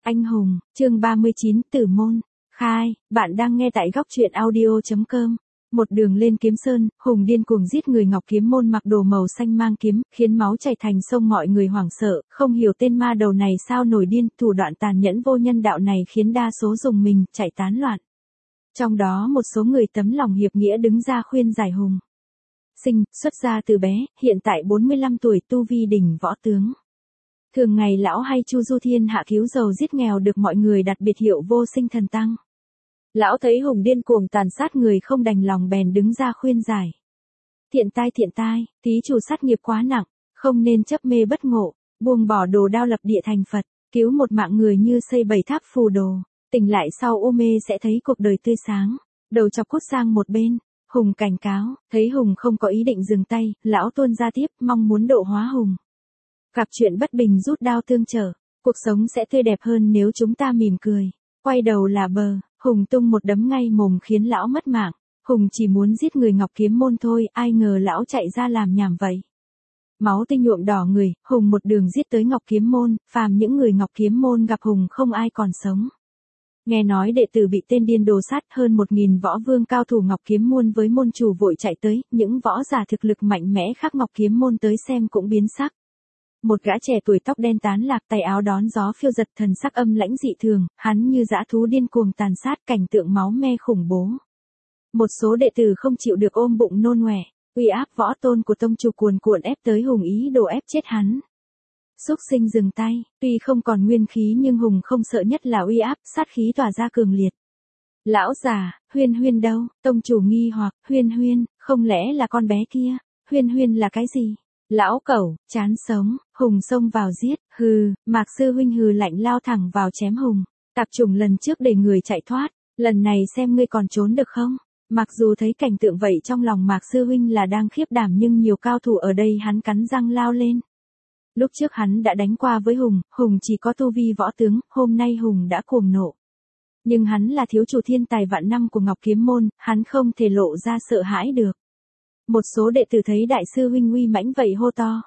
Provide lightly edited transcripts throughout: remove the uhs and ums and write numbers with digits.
Anh hùng, chương 39, Tử môn. Khai, bạn đang nghe tại góc truyện audio.com. Một đường lên Kiếm Sơn, Hùng điên cuồng giết người. Ngọc Kiếm môn mặc đồ màu xanh mang kiếm, khiến máu chảy thành sông. Mọi người hoảng sợ, không hiểu tên ma đầu này sao nổi điên. Thủ đoạn tàn nhẫn vô nhân đạo này khiến đa số dùng mình, chạy tán loạn. Trong đó một số người tấm lòng hiệp nghĩa đứng ra khuyên giải Hùng. Sinh, xuất gia từ bé, hiện tại 45 tuổi, tu vi đỉnh võ tướng. Thường ngày lão hay chu du thiên hạ cứu giàu giết nghèo, được mọi người đặt biệt hiệu Vô Sinh Thần Tăng. Lão thấy Hùng điên cuồng tàn sát người không đành lòng bèn đứng ra khuyên giải. Thiện tai, thí chủ sát nghiệp quá nặng, không nên chấp mê bất ngộ, buông bỏ đồ đao lập địa thành Phật, cứu một mạng người như xây 7 tháp phù đồ, tỉnh lại sau u mê sẽ thấy cuộc đời tươi sáng. Đầu chọc cút sang một bên, Hùng cảnh cáo, thấy Hùng không có ý định dừng tay, lão tuôn ra tiếp, mong muốn độ hóa Hùng. Gặp chuyện bất bình rút đao tương trợ, cuộc sống sẽ tươi đẹp hơn nếu chúng ta mỉm cười. Quay đầu là bờ, Hùng tung một đấm ngay mồm khiến lão mất mạng. Hùng chỉ muốn giết người Ngọc Kiếm môn thôi, ai ngờ lão chạy ra làm nhảm vậy. Máu tươi nhuộm đỏ người, Hùng một đường giết tới Ngọc Kiếm môn, phàm những người Ngọc Kiếm môn gặp Hùng không ai còn sống. Nghe nói đệ tử bị tên điên đồ sát, hơn 1000 võ vương cao thủ Ngọc Kiếm môn với môn chủ vội chạy tới, những võ giả thực lực mạnh mẽ khác Ngọc Kiếm môn tới xem cũng biến sắc. Một gã trẻ tuổi tóc đen tán lạc, tay áo đón gió phiêu giật, thần sắc âm lãnh dị thường, hắn như dã thú điên cuồng tàn sát, cảnh tượng máu me khủng bố. Một số đệ tử không chịu được ôm bụng nôn ọe, uy áp võ tôn của tông chủ cuồn cuộn ép tới Hùng, ý đồ ép chết hắn. Súc sinh dừng tay, tuy không còn nguyên khí nhưng Hùng không sợ nhất là uy áp, sát khí tỏa ra cường liệt. Lão già, Huyên Huyên đâu? Tông chủ nghi hoặc, Huyên, không lẽ là con bé kia? Huyên là cái gì? Lão cẩu, chán sống, Hùng xông vào giết, hừ, Mạc sư huynh hừ lạnh lao thẳng vào chém Hùng. Tạp chủng lần trước để người chạy thoát, lần này xem ngươi còn trốn được không? Mặc dù thấy cảnh tượng vậy trong lòng Mạc sư huynh là đang khiếp đảm nhưng nhiều cao thủ ở đây hắn cắn răng lao lên. Lúc trước hắn đã đánh qua với Hùng, Hùng chỉ có tu vi võ tướng, hôm nay Hùng đã cuồng nộ. Nhưng hắn là thiếu chủ thiên tài vạn năm của Ngọc Kiếm môn, hắn không thể lộ ra sợ hãi được. Một số đệ tử thấy đại sư huynh uy mãnh vậy hô to.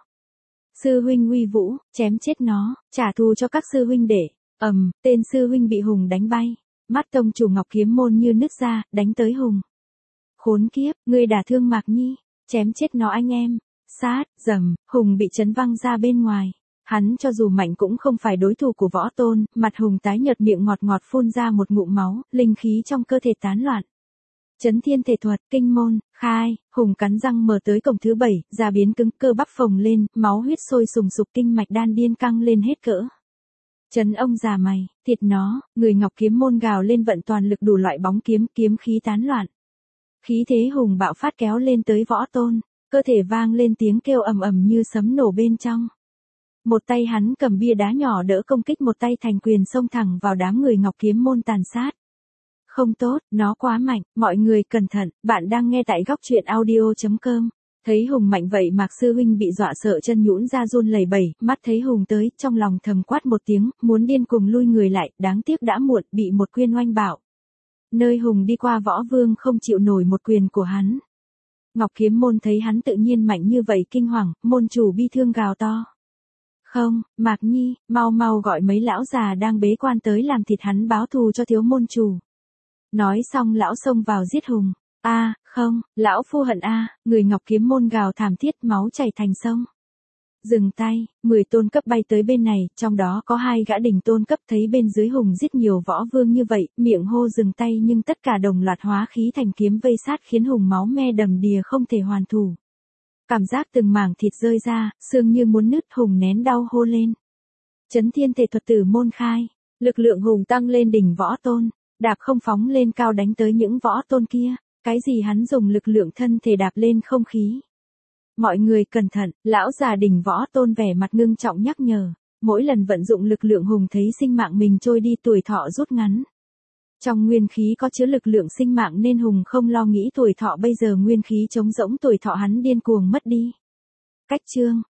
Sư huynh uy vũ, chém chết nó, trả thù cho các sư huynh để. Tên sư huynh bị Hùng đánh bay. Mắt tông chủ Ngọc Kiếm môn như nứt ra, đánh tới Hùng. Khốn kiếp, ngươi đả thương Mạc Nhi, chém chết nó anh em. Sát, dầm, Hùng bị chấn văng ra bên ngoài. Hắn cho dù mạnh cũng không phải đối thủ của võ tôn, mặt Hùng tái nhợt, miệng ngọt ngọt phun ra một ngụm máu, linh khí trong cơ thể tán loạn. Chấn thiên thể thuật, kinh môn, khai, Hùng cắn răng mở tới cổng thứ 7, da biến cứng, cơ bắp phồng lên, máu huyết sôi sùng sục, kinh mạch đan điên căng lên hết cỡ. Chấn ông già mày, thịt nó, người Ngọc Kiếm môn gào lên vận toàn lực đủ loại bóng kiếm, kiếm khí tán loạn. Khí thế Hùng bạo phát kéo lên tới võ tôn, cơ thể vang lên tiếng kêu ầm ầm như sấm nổ bên trong. Một tay hắn cầm bia đá nhỏ đỡ công kích, một tay thành quyền xông thẳng vào đám người Ngọc Kiếm môn tàn sát. Không tốt, nó quá mạnh, mọi người cẩn thận, bạn đang nghe tại góc truyện audio.com. Thấy Hùng mạnh vậy Mạc sư huynh bị dọa sợ chân nhũn ra run lẩy bẩy, mắt thấy Hùng tới, trong lòng thầm quát một tiếng, muốn điên cuồng lui người lại, đáng tiếc đã muộn, bị một quyền oanh bạo. Nơi Hùng đi qua võ vương không chịu nổi một quyền của hắn. Ngọc Kiếm môn thấy hắn tự nhiên mạnh như vậy kinh hoàng, môn chủ bi thương gào to. Không, Mạc Nhi, mau gọi mấy lão già đang bế quan tới làm thịt hắn báo thù cho thiếu môn chủ. Nói xong lão xông vào giết Hùng. Không, lão phu hận người Ngọc Kiếm môn gào thảm thiết, máu chảy thành sông. Dừng tay, 10 tôn cấp bay tới bên này, trong đó có 2 gã đỉnh tôn cấp, thấy bên dưới Hùng giết nhiều võ vương như vậy, miệng hô dừng tay nhưng tất cả đồng loạt hóa khí thành kiếm vây sát khiến Hùng máu me đầm đìa không thể hoàn thủ. Cảm giác từng mảng thịt rơi ra, xương như muốn nứt, Hùng nén đau hô lên. Chấn thiên thể thuật, tử môn khai, lực lượng Hùng tăng lên đỉnh võ tôn, đạp không phóng lên cao đánh tới những võ tôn kia, cái gì hắn dùng lực lượng thân thể đạp lên không khí. Mọi người cẩn thận, lão già đỉnh võ tôn vẻ mặt ngưng trọng nhắc nhở, mỗi lần vận dụng lực lượng Hùng thấy sinh mạng mình trôi đi, tuổi thọ rút ngắn. Trong nguyên khí có chứa lực lượng sinh mạng nên Hùng không lo nghĩ tuổi thọ, bây giờ nguyên khí trống rỗng, tuổi thọ hắn điên cuồng mất đi. Cách chương,